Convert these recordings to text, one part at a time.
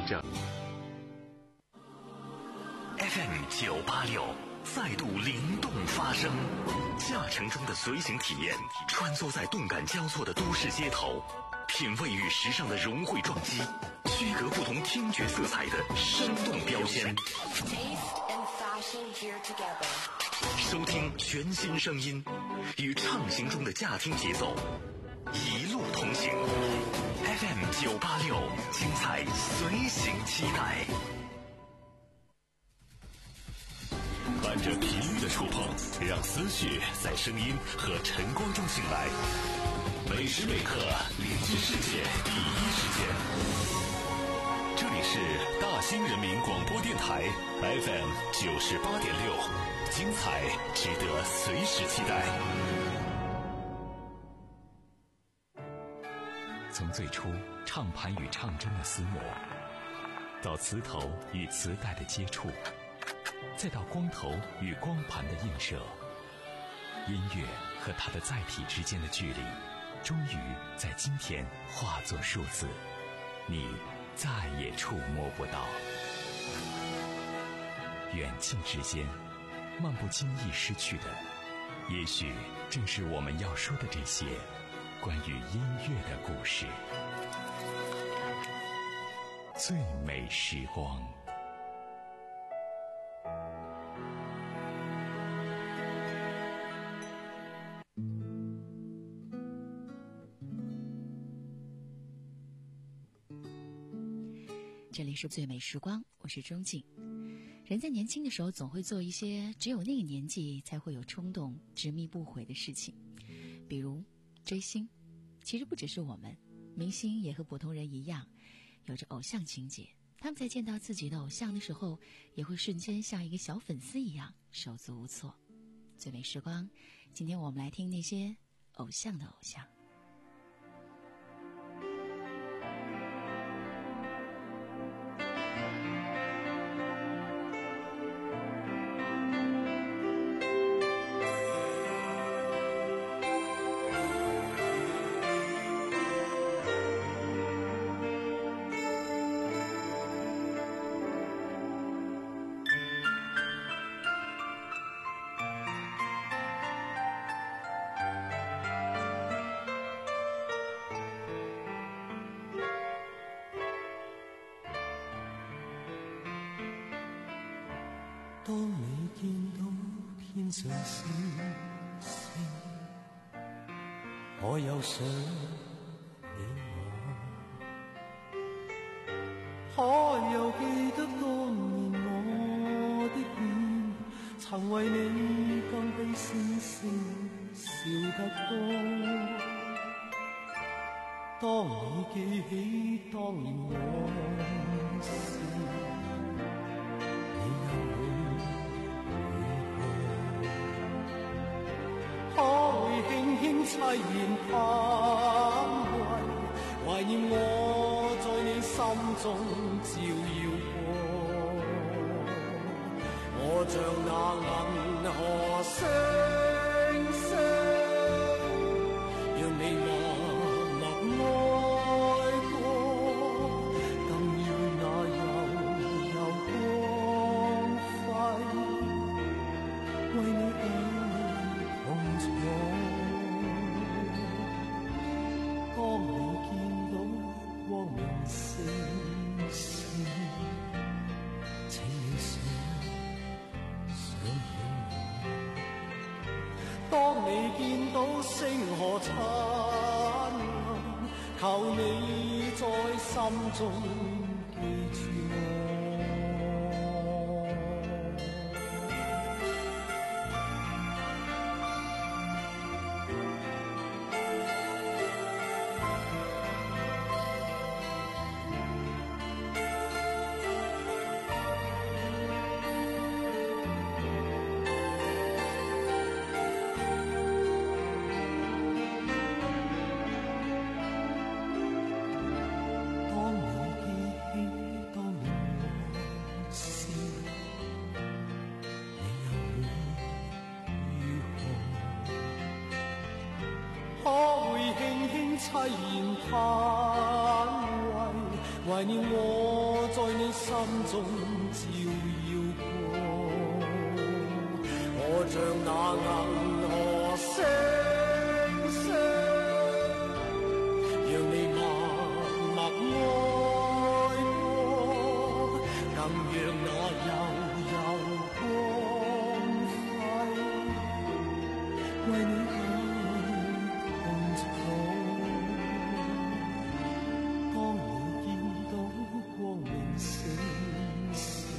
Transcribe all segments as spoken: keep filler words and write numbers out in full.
证。 F M 九八六再度灵动发声，驾乘中的随行体验，穿梭在动感交错的都市街头，品味与时尚的融汇撞击，区隔不同听觉色彩的生动标签。收听全新声音，与畅行中的驾听节奏，一路同行。F M 九八六，精彩随行期待。伴着频率的触碰，让思绪在声音和晨光中醒来。每时每刻连接世界第一时间。这里是大兴人民广播电台 F M 九十八点六，精彩值得随时期待。从最初唱盘与唱针的撕磨，到磁头与磁带的接触，再到光头与光盘的映射，音乐和它的载体之间的距离，终于在今天化作数字，你再也触摸不到。远近之间，漫不经意失去的，也许正是我们要说的这些关于音乐的故事。最美时光。 这里是最美时光，我是钟静。人在年轻的时候总会做一些只有那个年纪才会有冲动执迷不悔的事情，比如追星。其实不只是我们，明星也和普通人一样有着偶像情节，他们在见到自己的偶像的时候也会瞬间像一个小粉丝一样手足无措。最美时光，今天我们来听那些偶像的偶像。 當你見到天上星星，我又想你我，可又記得當年我的臉，曾為你更比星星笑得多。當你記起當年往事，可會輕輕凄然嘆為，懷念我在你心中照耀過。我像那銀河星星，讓你默默愛過，更要那悠悠光輝，為你當你見到光明星星，請你想想起我。當你見到星河燦爛，求你在心中記住我。凄然嘆為，懷念我在心中照耀過，我像那銀河星星，讓你默默愛過，更讓那悠悠光輝為你去碰觸。當你見到光明星星，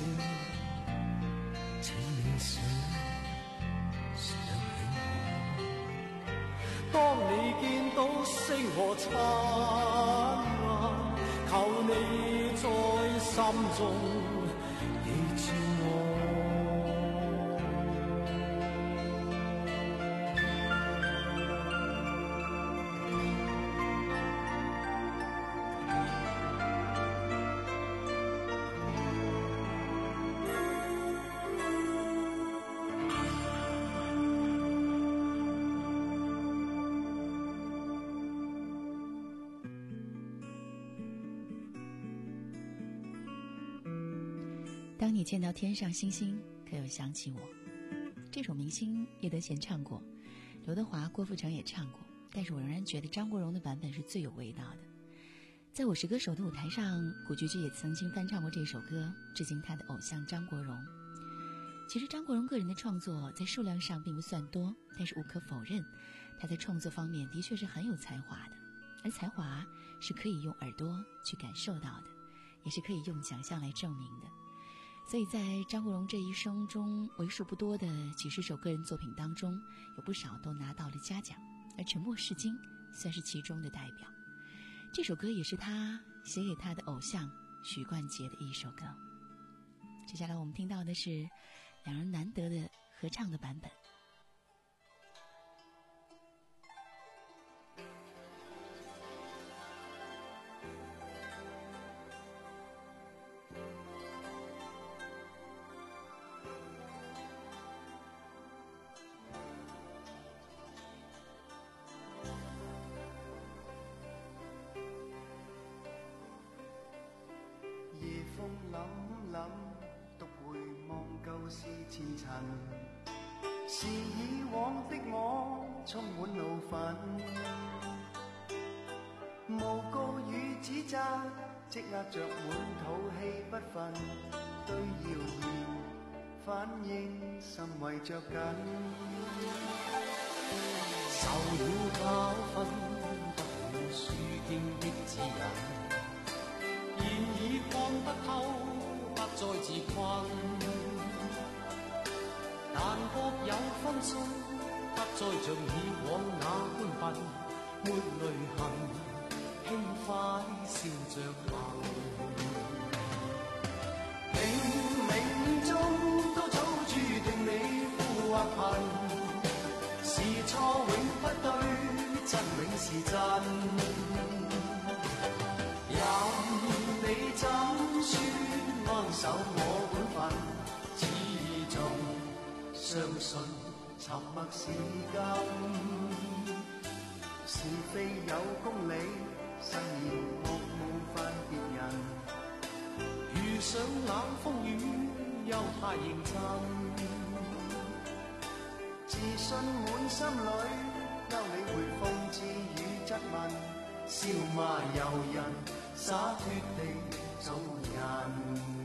請你想想起我。當你見到星河燦爛，求你在心中記住我。 当你见到天上星星，可有想起我？这首明星叶德娴唱过，刘德华、郭富城也唱过，但是我仍然觉得张国荣的版本是最有味道的。在我是歌手的舞台上，古巨基也曾经翻唱过这首歌，致敬他的偶像张国荣。其实张国荣个人的创作在数量上并不算多，但是无可否认，他在创作方面的确是很有才华的，而才华是可以用耳朵去感受到的，也是可以用想象来证明的。所以在张国荣这一生中为数不多的几十首个人作品当中，有不少都拿到了嘉奖，而《沉默是金》算是其中的代表。这首歌也是他写给他的偶像许冠杰的一首歌。接下来我们听到的是两人难得的合唱的版本。 諗諗，獨回望舊事前塵，是以往的我充滿怒憤，無告與指責，積壓着滿肚氣不忿，對謠言反應甚為着緊， 受了教訓，得了書經的指引。現已看不透，不再自困，但各有分數，不再像以往那般笨，沒淚痕，輕快笑着行。冥冥中都早注定你富或貧，是錯永不對，真永是真。你怎說安守我本分，始終相信沉默是金，是非有公理，慎言莫冒犯別人，遇上冷風雨又太認真，自信滿心裏，休理會諷刺與質問，笑罵由人，灑脫地做人。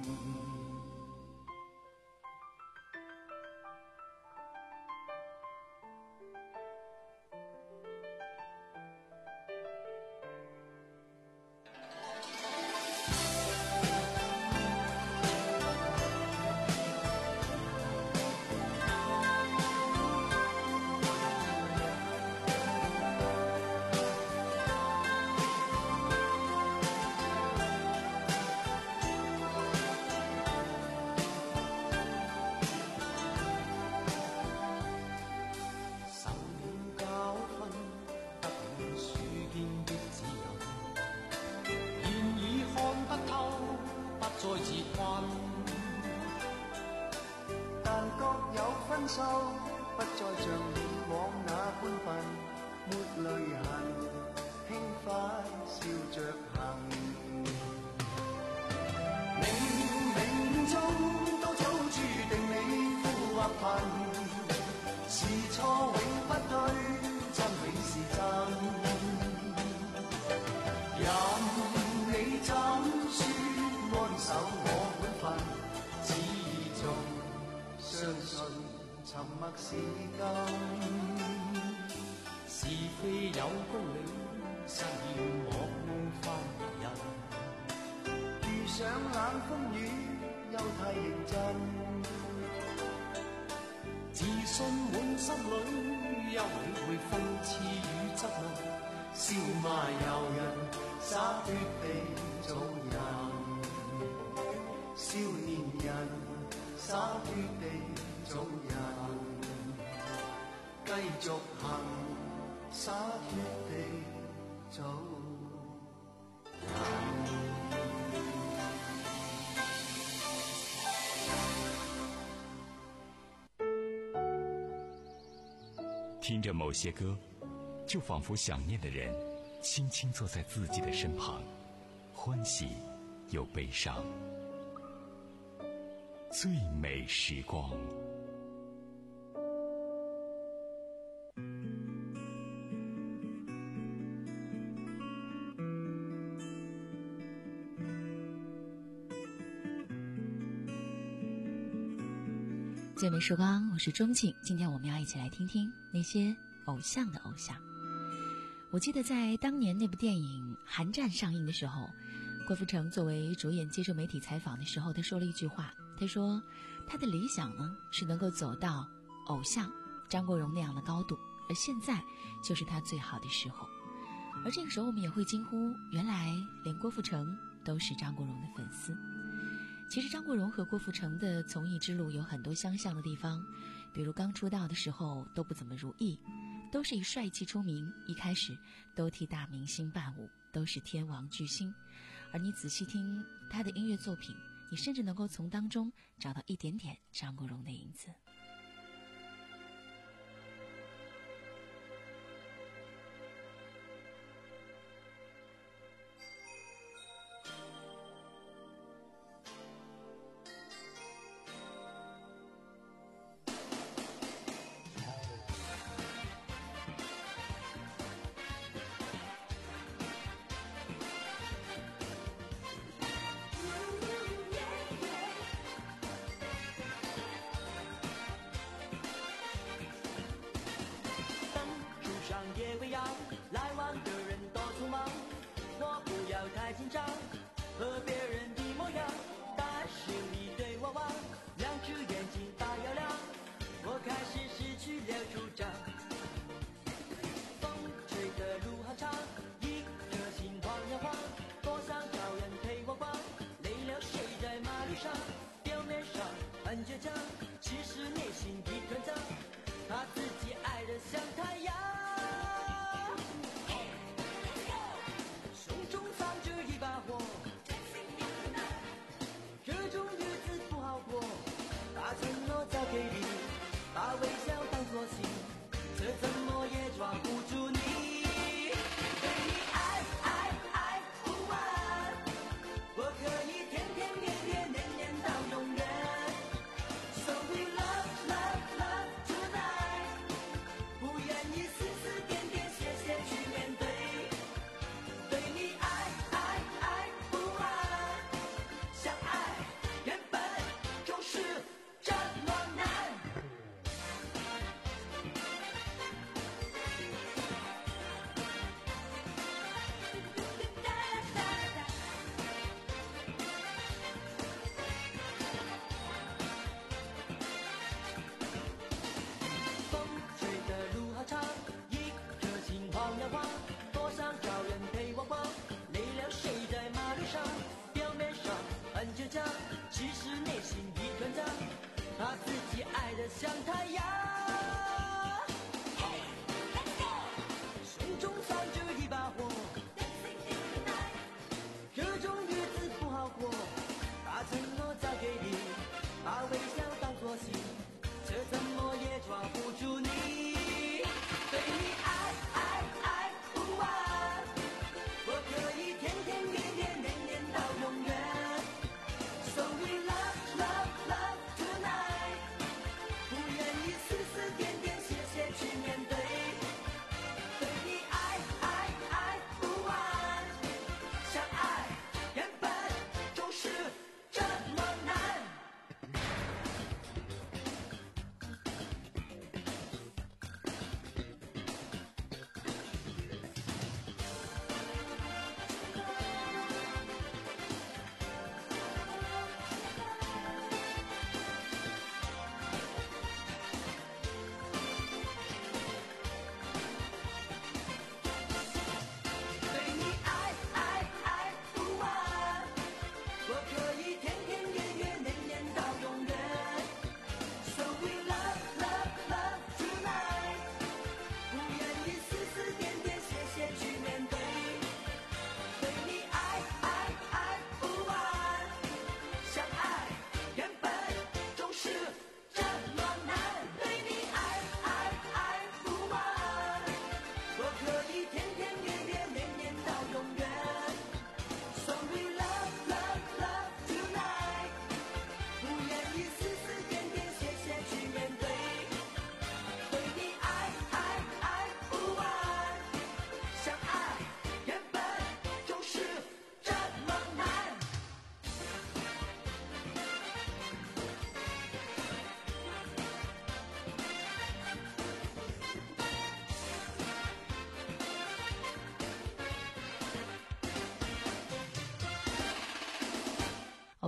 但各有分數，不再像以往那般笨，沒淚痕，輕快笑着行。 是錯永不對，真永是真。任你怎說安守我本分，始終相信沉默是金。 是非有公理，實現我無法人。 遇上冷風雨，又太認真。 自信滿心裏，又體會諷刺與質問。 笑罵由人，灑脱地做人。少年人，灑脱地做人。繼續行，灑脱地做人。 听着某些歌，就仿佛想念的人轻轻坐在自己的身旁，欢喜又悲伤。最美时光。 最美时光，我是钟庆。今天我们要一起来听听那些偶像的偶像。我记得在当年那部电影《寒战》上映的时候，郭富城作为主演接受媒体采访的时候，他说了一句话，他说他的理想呢是能够走到偶像张国荣那样的高度，而现在就是他最好的时候。而这个时候我们也会惊呼，原来连郭富城都是张国荣的粉丝。其实张国荣和郭富城的从艺之路有很多相像的地方，比如刚出道的时候都不怎么如意，都是以帅气出名，一开始都替大明星伴舞，都是天王巨星。而你仔细听他的音乐作品，你甚至能够从当中找到一点点张国荣的影子。 来往的人都匆忙，我不要太紧张，和别人的模样，但是你对我望，两只眼睛大又亮，我开始失去了主张。风吹的路好长，一颗心晃呀晃，多想找人陪我逛，累了睡在马路上，表面上很倔强，其实内心一团糟，他自己爱得像太阳。给你把微笑当作信，这怎么也抓不住你，对你爱爱爱不完，我可以天天年年年年到永远。 So we love love love tonight， 不愿意丝丝点点谢谢去面对，对你爱爱爱不完，相爱原本就是这么难。风吹的路好长，一颗心晃呀晃，多想找人陪我逛，累了睡在马路上，表面上很倔强，其实内心一团糟，他自己爱得像太阳。胸中藏着一把火，这种日子不好过，把承诺交给你，把微笑当作信，这怎么也抓不住你，对你爱爱爱不完，我可以天天年年年年到永远。So we love love love tonight， 不愿意丝丝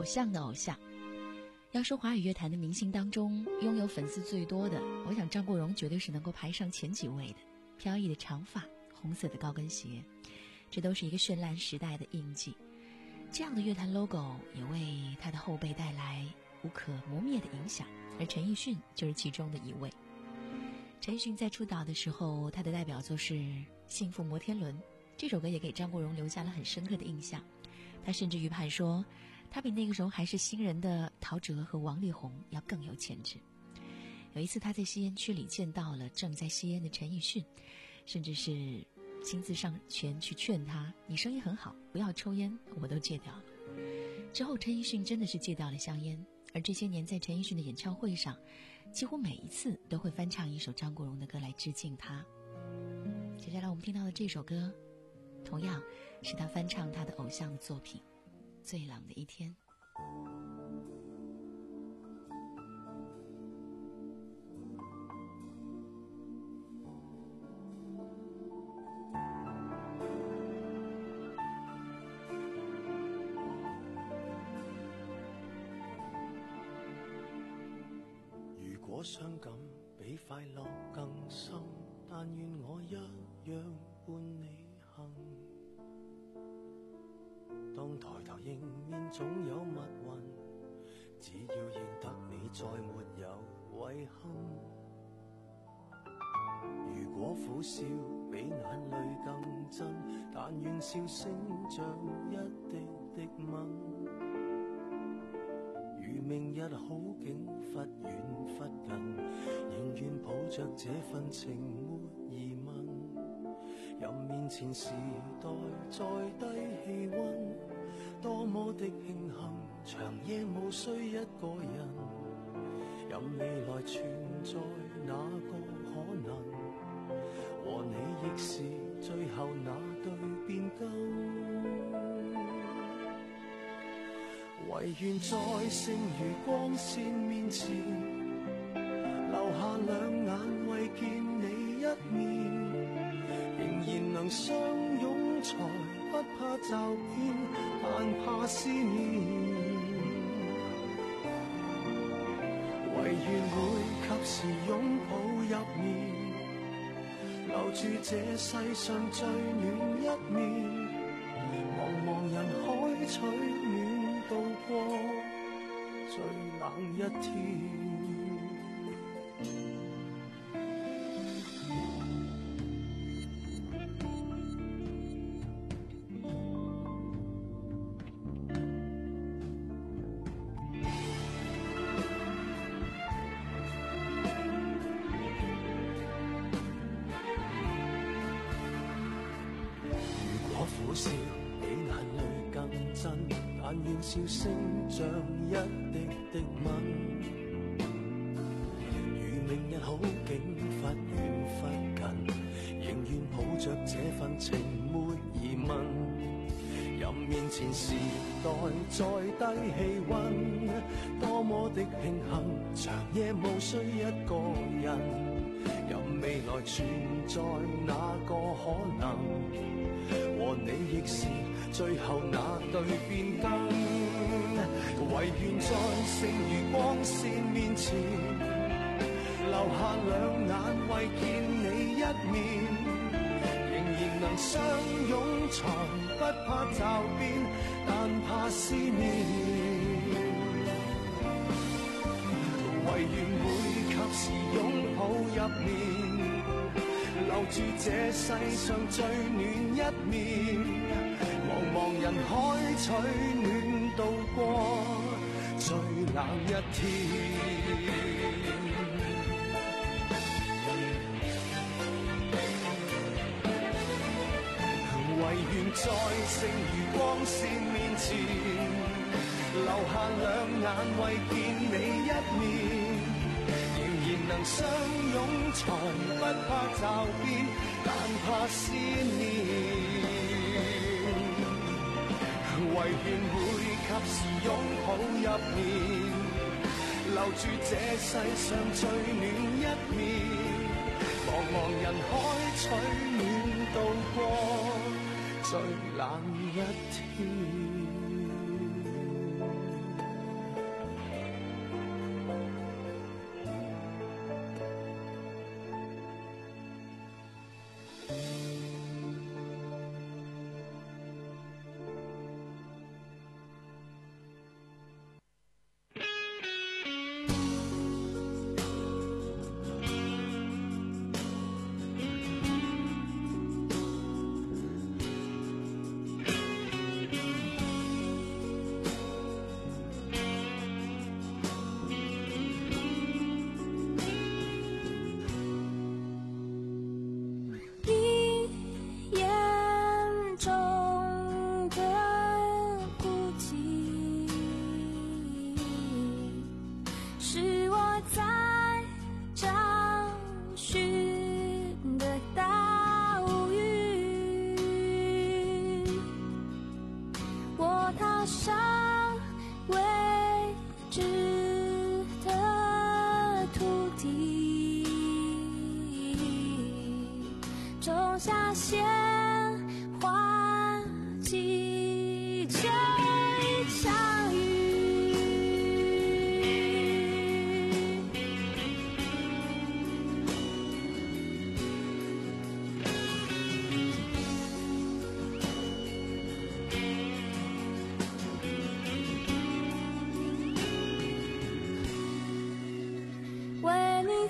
偶像的偶像。要说华语乐坛的明星当中拥有粉丝最多的，我想张国荣绝对是能够排上前几位的。飘逸的长发，红色的高跟鞋，这都是一个绚烂时代的印记。这样的乐坛 logo 也为他的后辈带来无可磨灭的影响，而陈奕迅就是其中的一位。陈奕迅在出道的时候，他的代表作是《幸福摩天轮》，这首歌也给张国荣留下了很深刻的印象。他甚至预判说，他比那个时候还是新人的陶喆和王力宏要更有潜质。有一次他在吸烟区里见到了正在吸烟的陈奕迅，甚至是亲自上前去劝他，你声音很好，不要抽烟，我都戒掉了。之后陈奕迅真的是戒掉了香烟，而这些年在陈奕迅的演唱会上，几乎每一次都会翻唱一首张国荣的歌来致敬他。接下来我们听到的这首歌，同样是他翻唱他的偶像的作品《最冷的一天》。 傷感比快樂更深，但願我一樣伴你行。當抬頭迎面總有密雲，只要認得你再沒有遺憾。如果苦笑比眼淚更真，但願笑聲像一滴滴吻。明日好景忽遠忽近，仍願抱着這份情沒疑問。任面前時代再低氣溫，多麼的慶幸，長夜無需一個人。任未來存在哪個可能，和你亦是最後那對變更。唯願在剩餘光線面前，留下兩眼為見你一面，仍然能相擁才不怕驟變，但怕思念。唯願會及時擁抱入眠，留住這世上最暖一面，茫茫人海取暖度過最冷一天。如果苦笑比眼淚更真，但願笑聲像一滴滴吻。如明日好景忽遠忽近，仍願抱着這份情沒疑問。任面前時代再低氣溫，多麼的慶幸，長夜無需一個人。任未來存在哪個可能，和你亦是最後那對變更。唯願在剩餘光線面前，留下兩眼為見你一面，仍然能相擁才不怕驟變，但怕思念。唯願會及時擁抱入眠，留住這世上最暖一面，茫茫人海取暖度過最冷一天。唯願在剩餘光線面前，留下兩眼為見你一面，仍然能相擁才不怕驟變，但怕思念。唯願會及時擁抱入眠，留住這世上最暖一面，茫茫人海取暖度過最冷一天。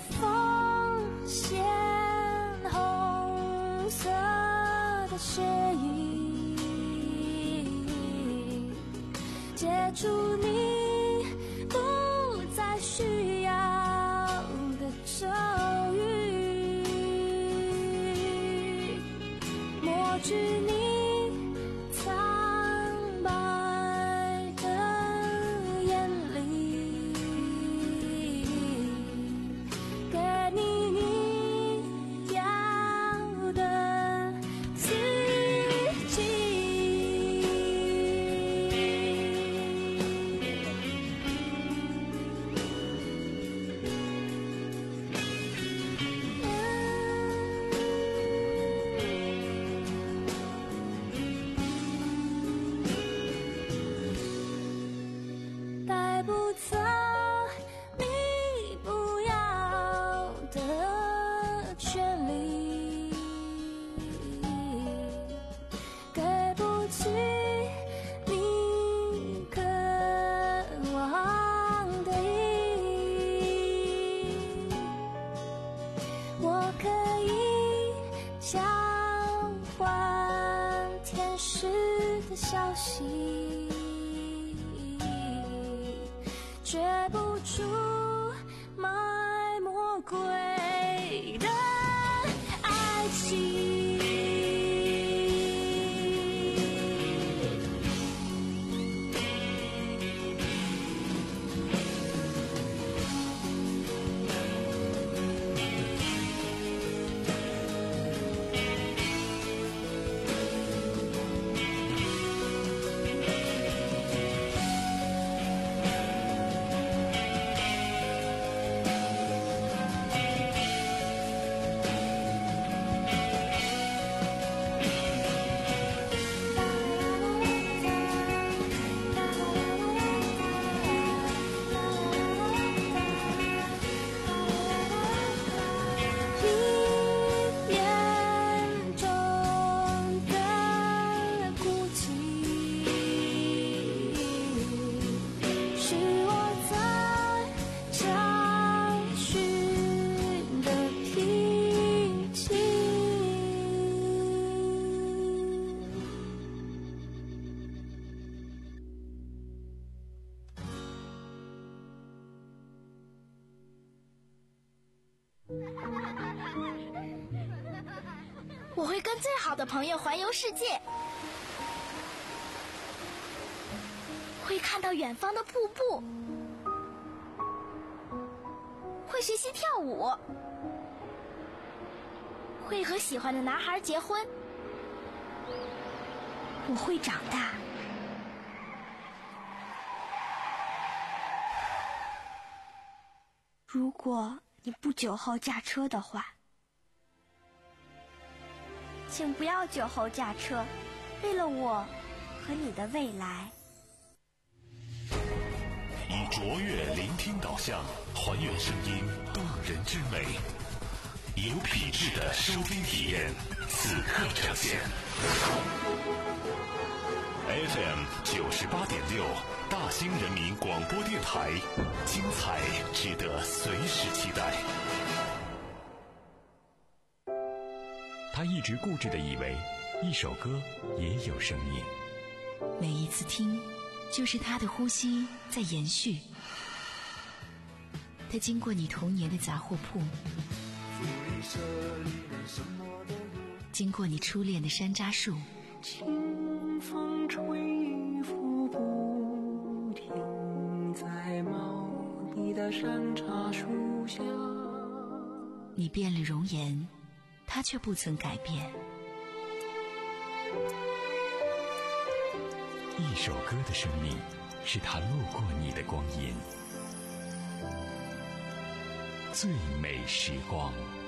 风鲜红色的血衣，接住你不再需要的咒语，抹去你消息，觉不出埋魔鬼的爱情。 我会跟最好的朋友环游世界，会看到远方的瀑布，会学习跳舞，会和喜欢的男孩结婚。我会长大。 如果你不酒后驾车的话，请不要酒后驾车，为了我和你的未来。 以卓越聆听导向，还原声音动人之美，有品质的收听体验，此刻呈现。F M 九十八点六，大兴人民广播电台，精彩值得随时期待。他一直固执地以为，一首歌也有生命。 每一次听，就是他的呼吸在延续。他经过你童年的杂货铺，经过你初恋的山楂树， 清风吹拂不停在茂密的山茶树下。 你变了容颜，他却不曾改变。 一首歌的生命，是他路过你的光阴。最美时光。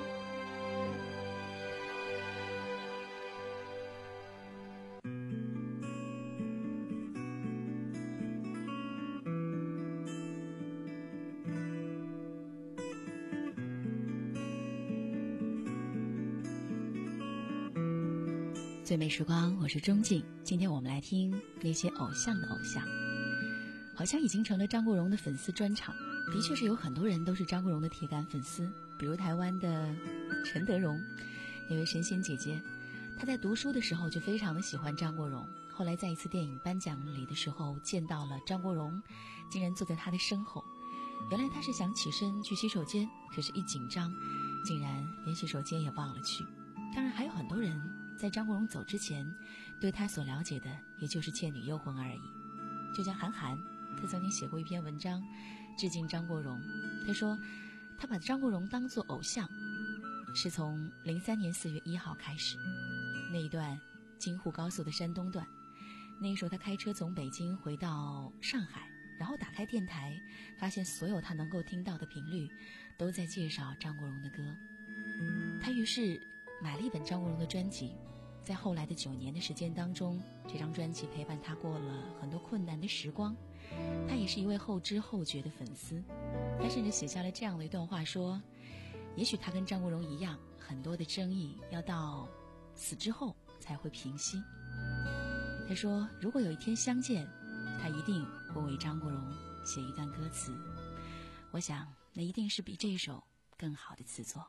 最美时光，我是钟静。今天我们来听那些偶像的偶像，好像已经成了张国荣的粉丝专场。的确是有很多人都是张国荣的铁杆粉丝。 比如台湾的陈德容，那位神仙姐姐，她在读书的时候就非常的喜欢张国荣，后来在一次电影颁奖礼的时候见到了张国荣，竟然坐在她的身后。原来她是想起身去洗手间，可是一紧张竟然连洗手间也忘了去。当然还有很多人在张国荣走之前对他所了解的也就是《倩女幽魂》而已。就像韩寒，他曾经写过一篇文章致敬张国荣，他说他把张国荣当作偶像是从零三年四月一号开始，那一段京沪高速的山东段，那时候他开车从北京回到上海，然后打开电台，发现所有他能够听到的频率都在介绍张国荣的歌。他于是买了一本张国荣的专辑，在后来的九年的时间当中，这张专辑陪伴他过了很多困难的时光。他也是一位后知后觉的粉丝，他甚至写下了这样的一段话，说也许他跟张国荣一样，很多的争议要到死之后才会平息。他说如果有一天相见，他一定会为张国荣写一段歌词，我想那一定是比这首更好的词作。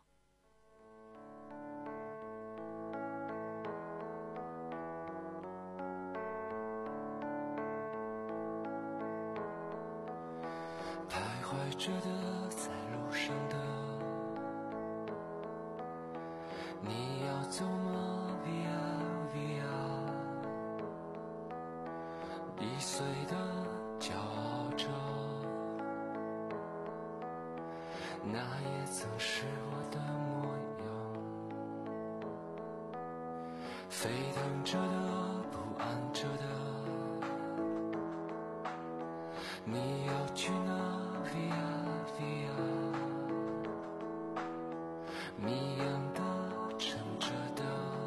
徘徊着的，在路上的，你要走吗 ？Via Via， 易碎的骄傲着，那也曾是我的模样。沸腾着的，不安着的，你要去哪 ？Via Via， 谜样的，沉着的，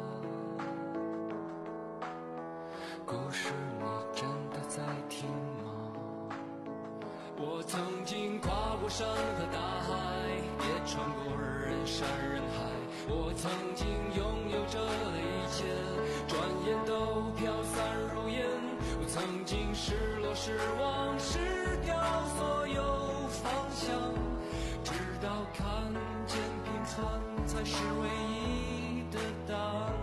故事你真的在听吗？我曾经跨过山和大海，也穿过人山人海。我曾经拥有着的一切，转眼都飘散如烟。我曾经失落失望失掉所有方向，直到看见平凡才是唯一的答案。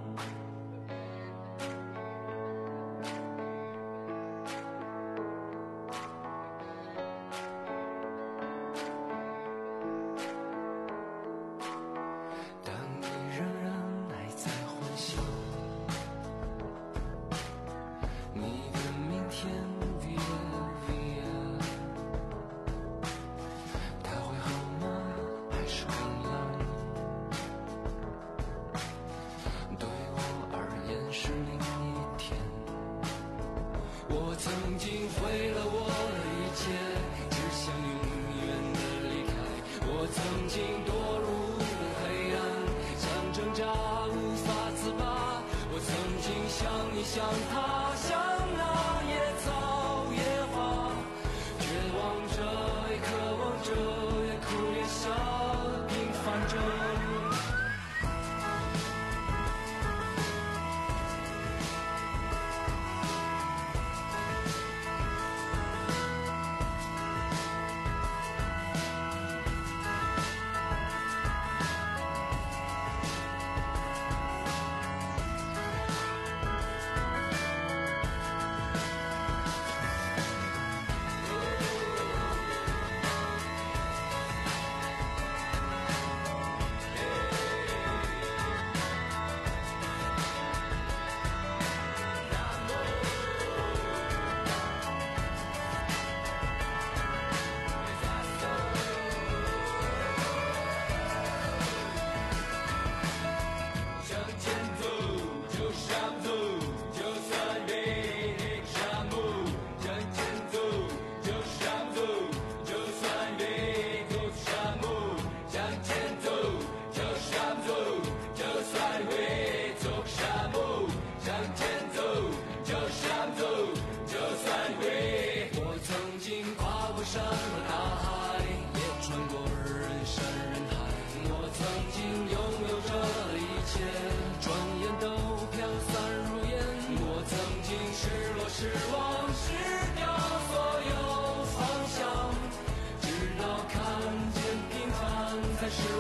当你仍然还在幻想你的明天 Via Via， 它会好吗？还是更冷？对我而言是另一天。我曾经毁了我的一切，只想永远的离开。我曾经堕入黑暗，想挣扎无法自拔。我曾经像你像他，像那野草野花，绝望着也渴望着，也哭也笑，平凡着。山和大海，也穿过人山人海。我曾经拥有着的一切，转眼都飘散如烟。我曾经失落失望失掉所有方向，直到看见平凡才是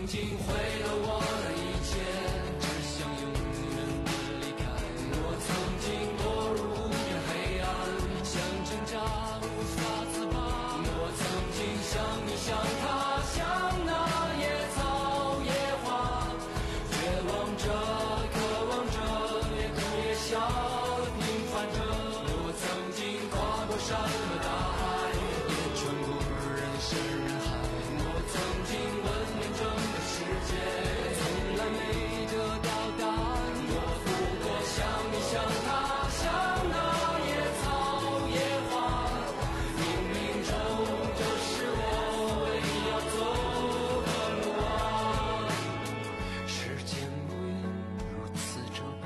曾经毁了我的一切，只想永远的离开。我曾经堕入无边黑暗，想挣扎无法自拔。我曾经像你像他，像那野草野花，绝望着渴望着，也哭也笑地平凡着。我曾经跨过山和大海，也穿过人山人海。我曾经问遍整个世界，从来没得到答案。我不过像你像他，像那野草野花，冥冥中这是我唯一要走的路啊。时间无言如此这般，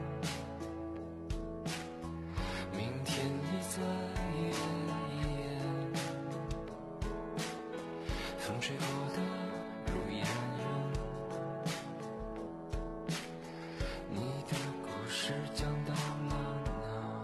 明天已在眼前，风吹过的如烟云，你的故事讲到了哪？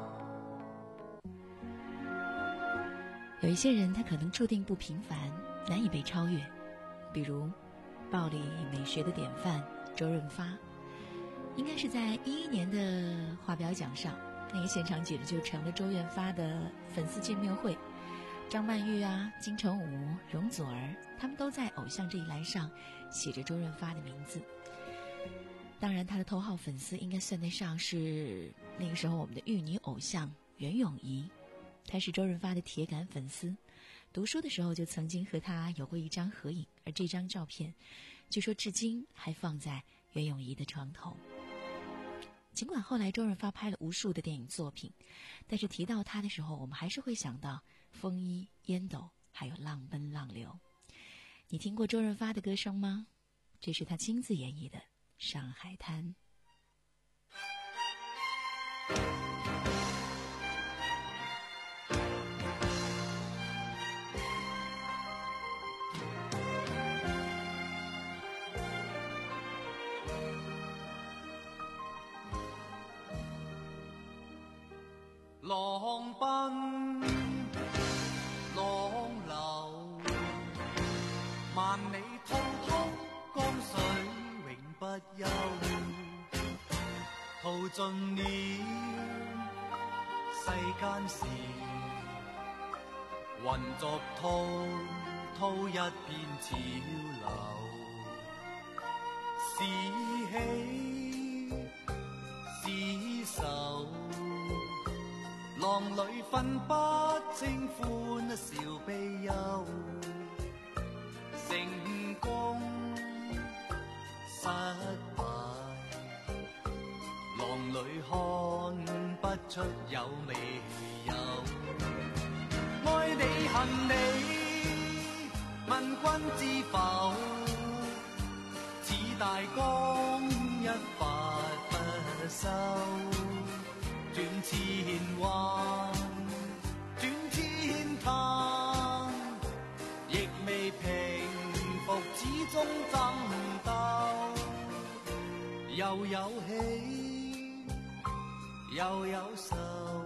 有一些人他可能注定不平凡，难以被超越，比如暴力美学的典范周润发。应该是在一一年的华表奖上，那个现场简直就成了周润发的粉丝见面会。张曼玉啊、金城武、容祖儿，他们都在偶像这一栏上写着周润发的名字。当然他的头号粉丝应该算得上是那个时候我们的玉女偶像袁咏仪，她是周润发的铁杆粉丝，读书的时候就曾经和他有过一张合影，而这张照片据说至今还放在袁咏仪的床头。尽管后来周润发拍了无数的电影作品，但是提到他的时候，我们还是会想到风衣、烟斗，还有浪奔浪流。你听过周润发的歌声吗？这是他亲自演绎的《上海滩》。 浪奔浪流，萬里滔滔江水永不休，淘盡了世間事，渾作滔滔一片潮流，是喜是愁，浪裏分不清歡笑悲憂，成功失敗，浪裏看不出有未有。愛你恨你，問君知否？似大江一發不收。轉千彎，轉千灘，亦未平復，始終爭鬥。又有喜，又有愁，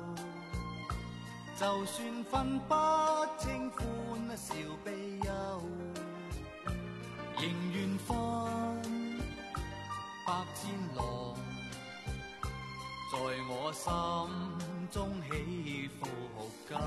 就算分不清歡笑悲憂，仍願分百千浪。在我心中起伏夠。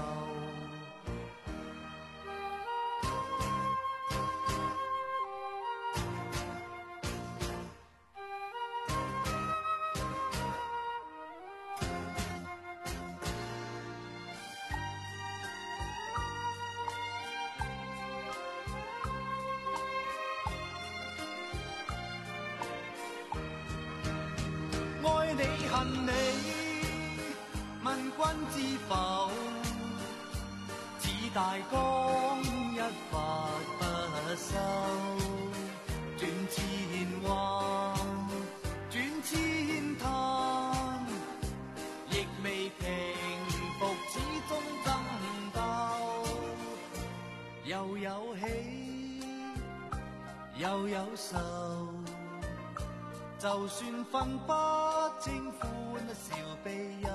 愛你恨你，問君知否？似大江一發不收，轉千彎，轉千灘，亦未平復，始終爭鬥。又有喜，又有愁。就算分不清歡笑悲憂，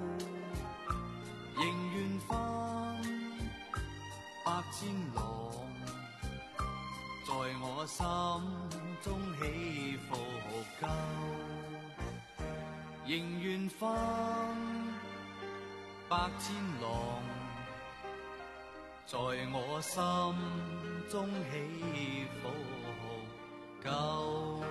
仍願分百千浪。在我我心中起伏够，迎缘分百千浪，在我心中起伏够。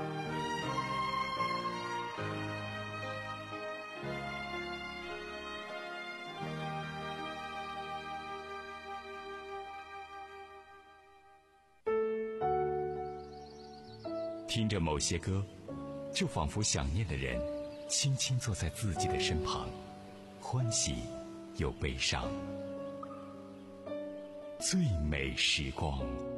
听着某些歌，就仿佛想念的人轻轻坐在自己的身旁，欢喜又悲伤。最美时光。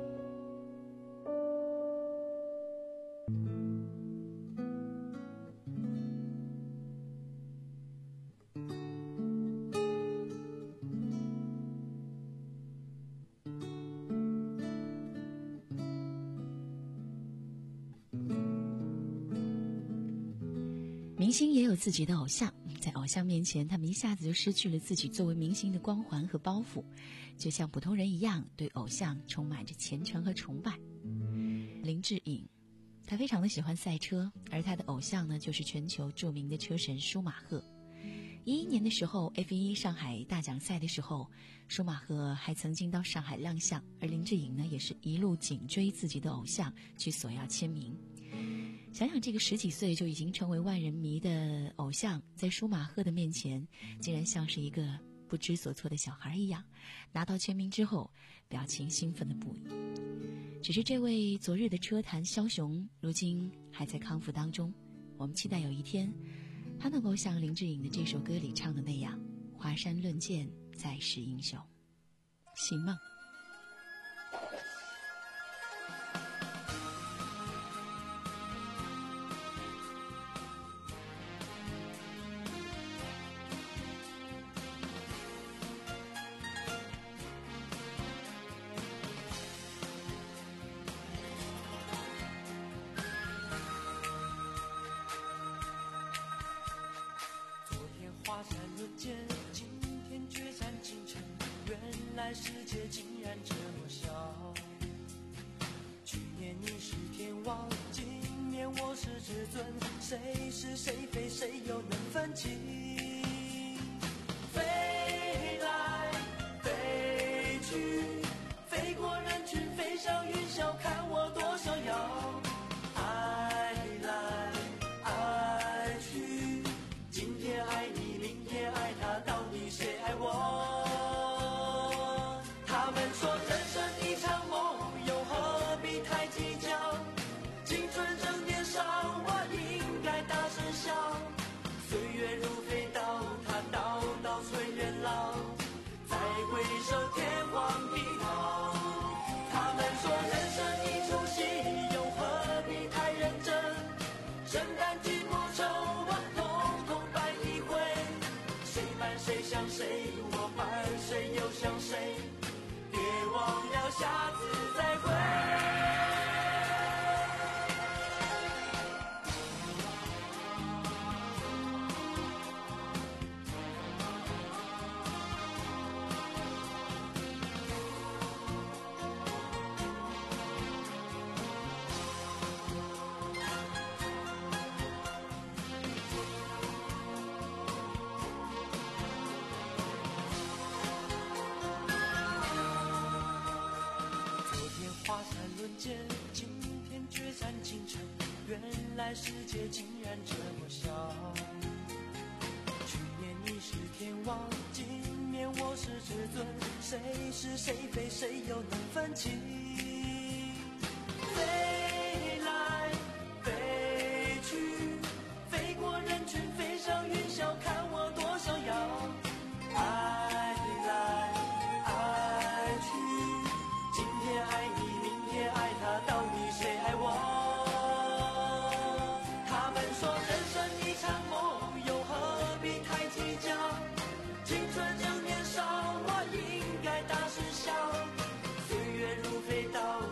明星也有自己的偶像，在偶像面前，他们一下子就失去了自己作为明星的光环和包袱，就像普通人一样，对偶像充满着虔诚和崇拜。林志颖，他非常的喜欢赛车，而他的偶像呢，就是全球著名的车神舒马赫。一一年的时候 F 一 上海大奖赛的时候，舒马赫还曾经到上海亮相，而林志颖呢，也是一路紧追自己的偶像去索要签名。想想这个十几岁就已经成为万人迷的偶像，在舒马赫的面前竟然像是一个不知所措的小孩一样，拿到签名之后表情兴奋的不已。只是这位昨日的车坛枭雄如今还在康复当中，我们期待有一天他能够像林志颖的这首歌里唱的那样，华山论剑再是英雄。星梦。 华山论剑，今天决战京城，原来世界竟然这么小。去年你是天王，今年我是至尊，谁是谁非，谁又能分清？飞来飞去，飞过人群，飞上云霄，看我多逍遥。爱来爱去，今天爱你，爱他，到底谁爱我？他们说人生一场梦，又何必太计较？青春正年少，我应该大声笑。岁月如飞刀，它刀刀催人老，再回首天荒地老。他们说人生一出戏，又何必太认真？生旦净末丑，我统统扮一回。谁扮谁像谁，我扮谁又像谁，别忘了下次再会。华山论剑，今天决战京城，原来世界竟然这么小。去年你是天王，今年我是至尊，谁是谁非，谁又能分清？飞来飞去，飞过人群，飞上云霄，看我多逍遥。爱来爱去，今天爱你，爱他，到底谁爱我？他们说人生一场梦，又何必太计较？青春正年少，我应该大声笑。岁月如飞刀，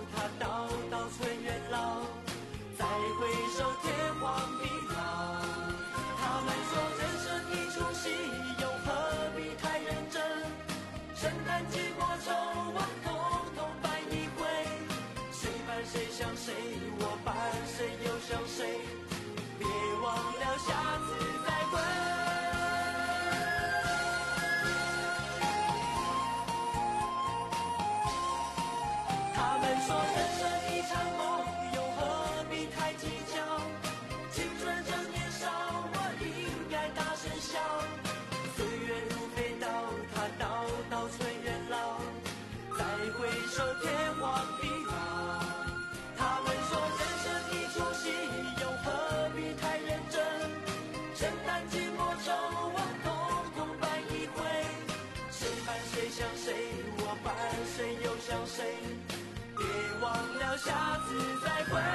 谁想谁，我伴谁又想谁，别忘了下次再会。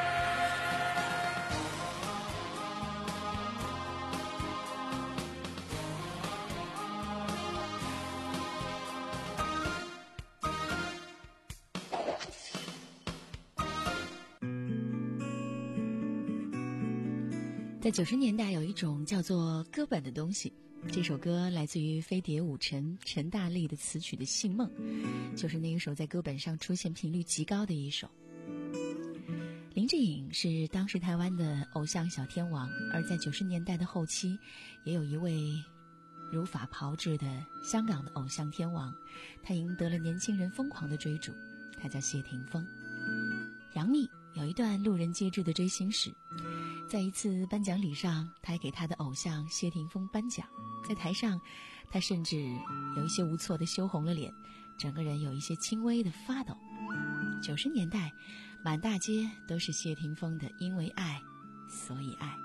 在九十年代有一种叫做歌本的东西，这首歌来自于飞碟舞神陈大力的词曲的《信梦》，就是那一首在歌本上出现频率极高的一首。林志颖是当时台湾的偶像小天王，而在九十年代的后期，也有一位如法炮制的香港的偶像天王，他赢得了年轻人疯狂的追逐，他叫谢霆锋。杨幂有一段路人皆知的追星史，在一次颁奖礼上，他还给他的偶像谢霆锋颁奖，在台上他甚至有一些无措的羞红了脸，整个人有一些轻微的发抖。九十年代满大街都是谢霆锋的因为爱所以爱。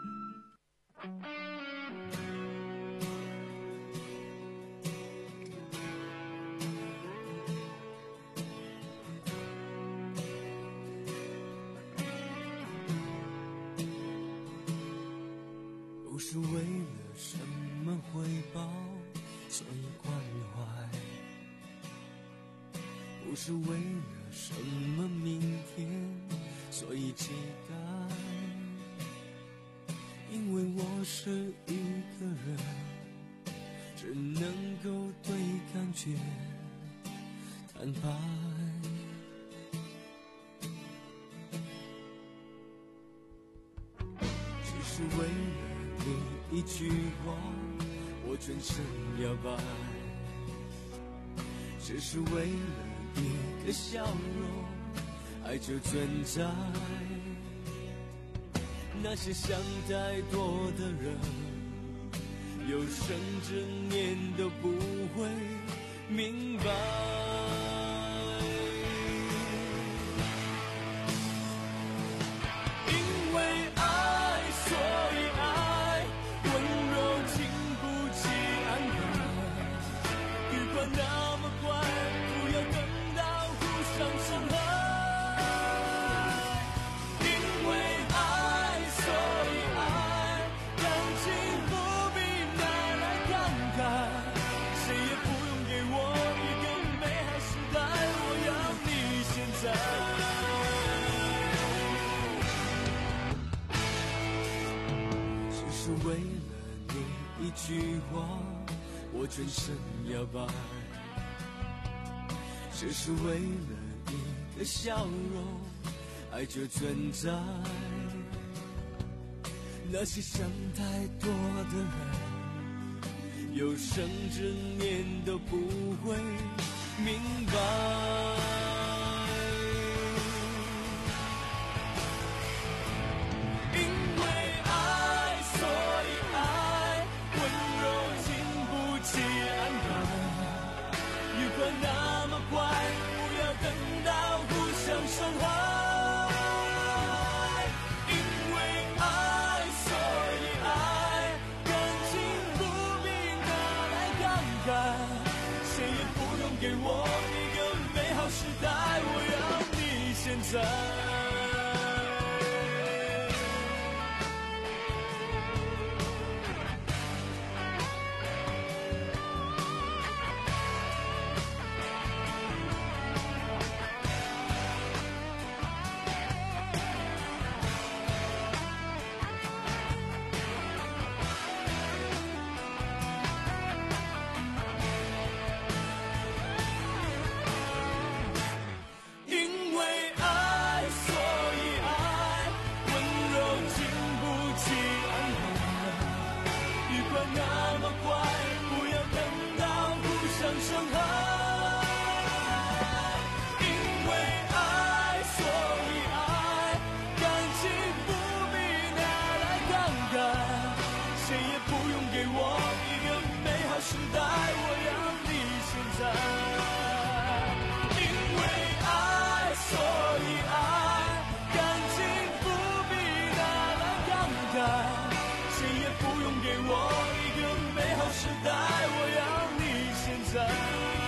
不是为了什么回报，所以关怀；不是为了什么明天，所以期待。因为我是一个人，只能够对感觉坦白。只是为了你一句话，我全身摇摆，只是为了一个笑容，爱就存在。那些想太多的人，有生之年都不会明白。那么快，不要等到互相伤害。因为爱，所以爱，感情不必拿来感慨。谁也不用给我一个美好时代，我要你现在。只是为了你一句话，我全身摇摆。只是为了一个笑容，爱就存在。那些想太多的人，有生之年都不会明白。那么快，不要等到互相伤害。因为爱，所以爱，感情不必拿来感慨。谁也不用给我一个美好时代，我要你现在。给我一个美好时代，我要你现在。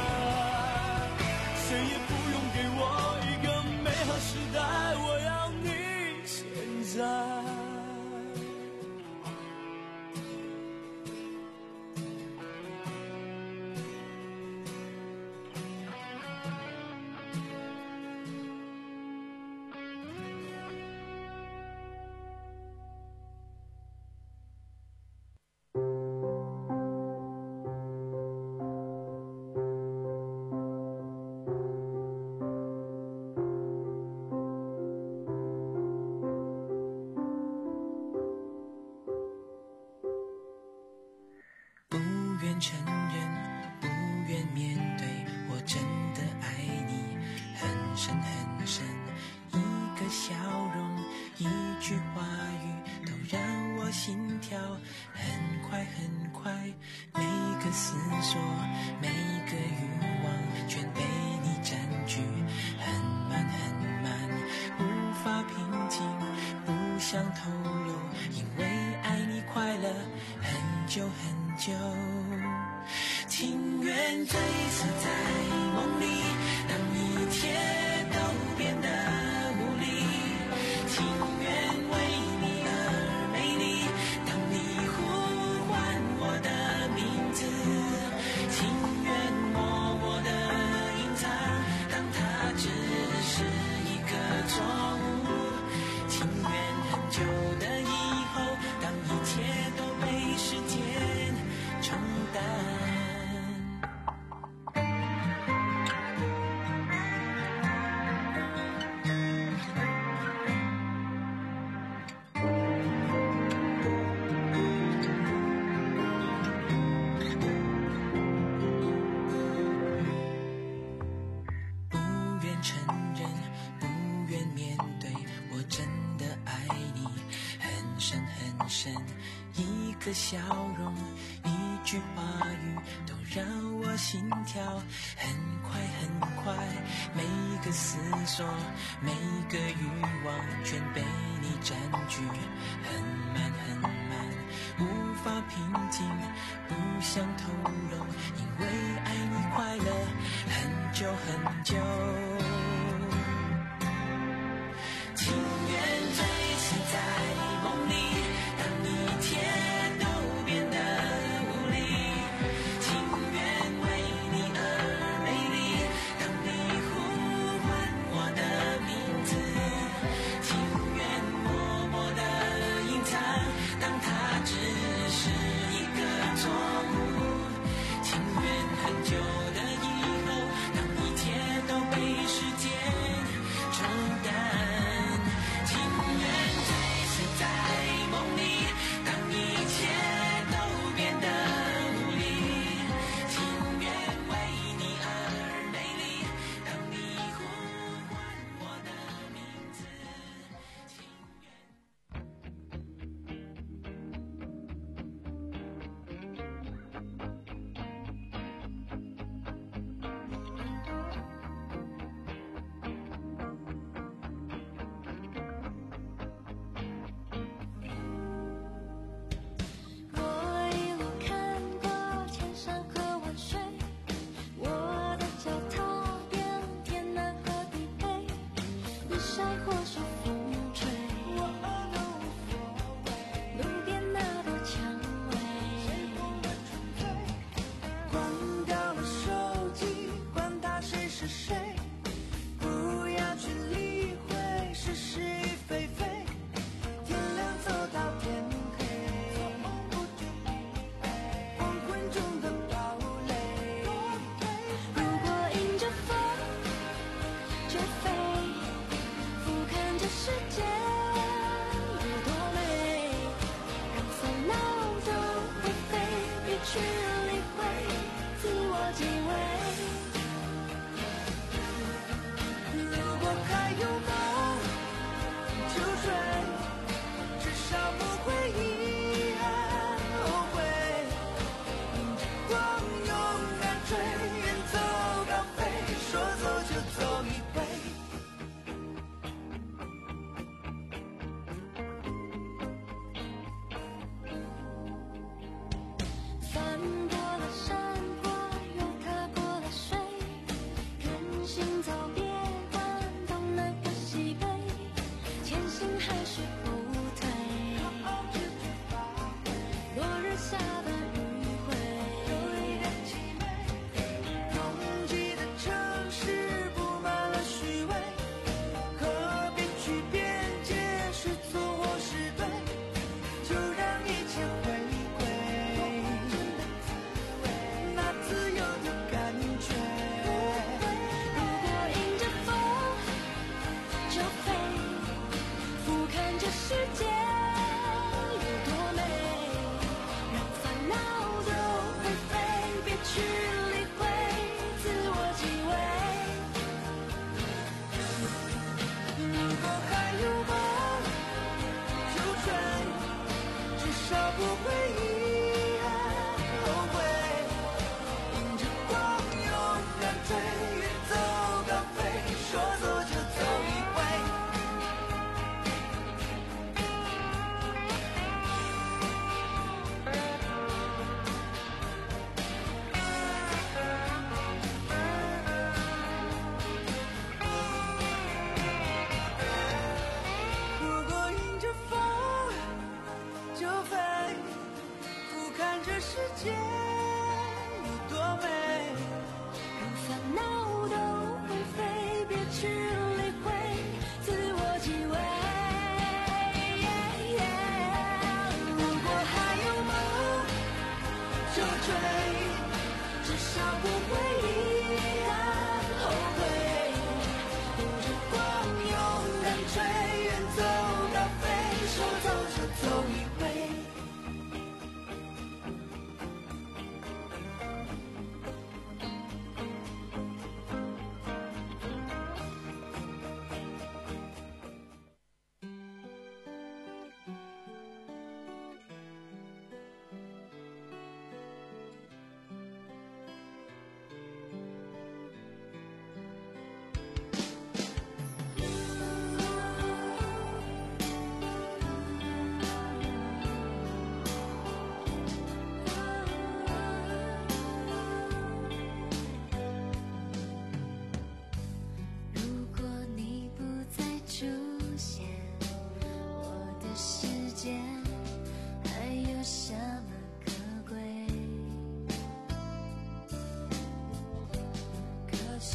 谁也不用给我一个美好时代，我要你现在。 承认，不愿面对，我真的爱你很深很深。一个笑容，一句话语，都让我心跳很快很快。每个思索，每个欲望，全被你占据，很慢很慢，无法平静，不想透露，因为爱你快乐很久很久。情愿这一次在梦里，当一切都变得无力，情愿为你而美丽，当你呼唤我的名字，情愿默默的隐藏，当它只是一个错误，情愿很久的以后，当一切都被时间冲淡。一个笑容，一句话语，都让我心跳很快很快。每个思索，每个欲望，全被你占据，很慢很慢，无法平静，不想透露，因为爱你快乐很久很久。情愿这一次在梦里，当一切都变得无力，情愿为你而美丽，当你呼唤我的名字，情愿默默的隐藏，当它只是一个错误，情愿很久的以后，当一切都被时间冲淡。 翻过了山坡，又踏过了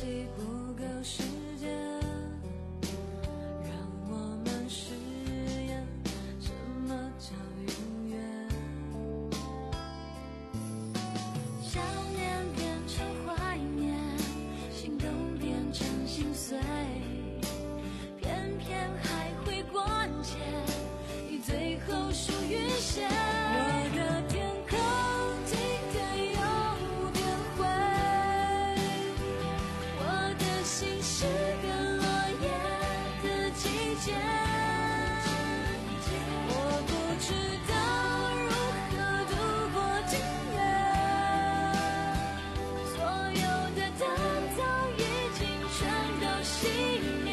惜不够时间，让我们试验什么叫永远。想念变成怀念，心动变成心碎，偏偏还会关切，你最后属于谁？我的天空今天有点灰，我的心是个落叶的季节，我不知道如何度过今夜，所有的灯早已经全都熄灭。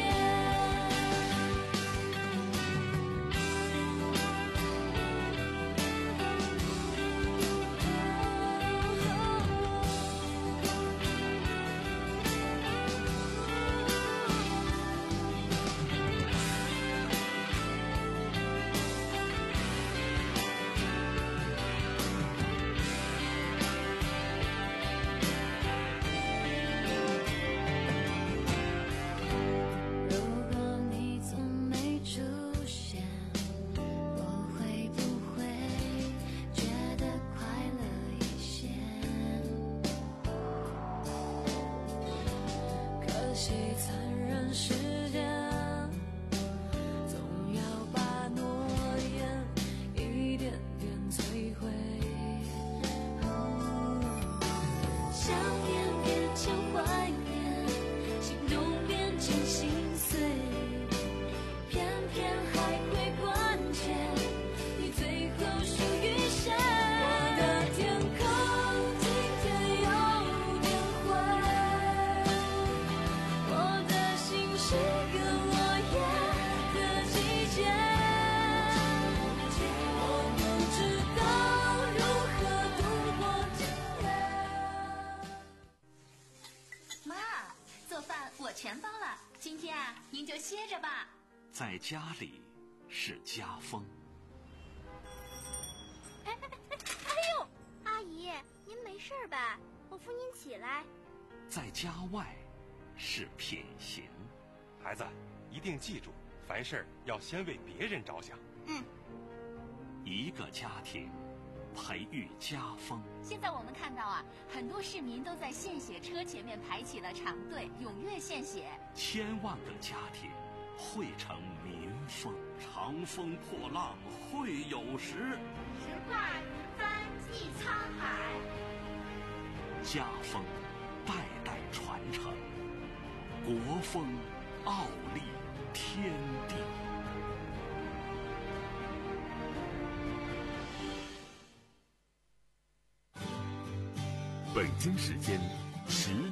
如果你从没出现，我会不会觉得快乐一些？可惜残忍世界，总要把诺言一点点摧毁。想念变成怀念，心动变成心碎，偏偏还会关切，你最后属于谁？我的天空今天有点灰，我的心是个落叶的季节，我不知道如何度过今夜。 妈，做饭我全包了，今天啊，您就歇着吧。 在家里是家风， 哎哎哎哎呦，阿姨，您没事吧？我扶您起来。 在家外是品行。 孩子，一定记住，凡事要先为别人着想。 嗯， 一个家庭培育家风。 现在我们看到啊，很多市民都在献血车前面排起了长队，踊跃献血。 千万个家庭汇成民风。长风破浪会有时， 直挂云帆济沧海。 家风代代传承，国风傲立天地。 北京时间十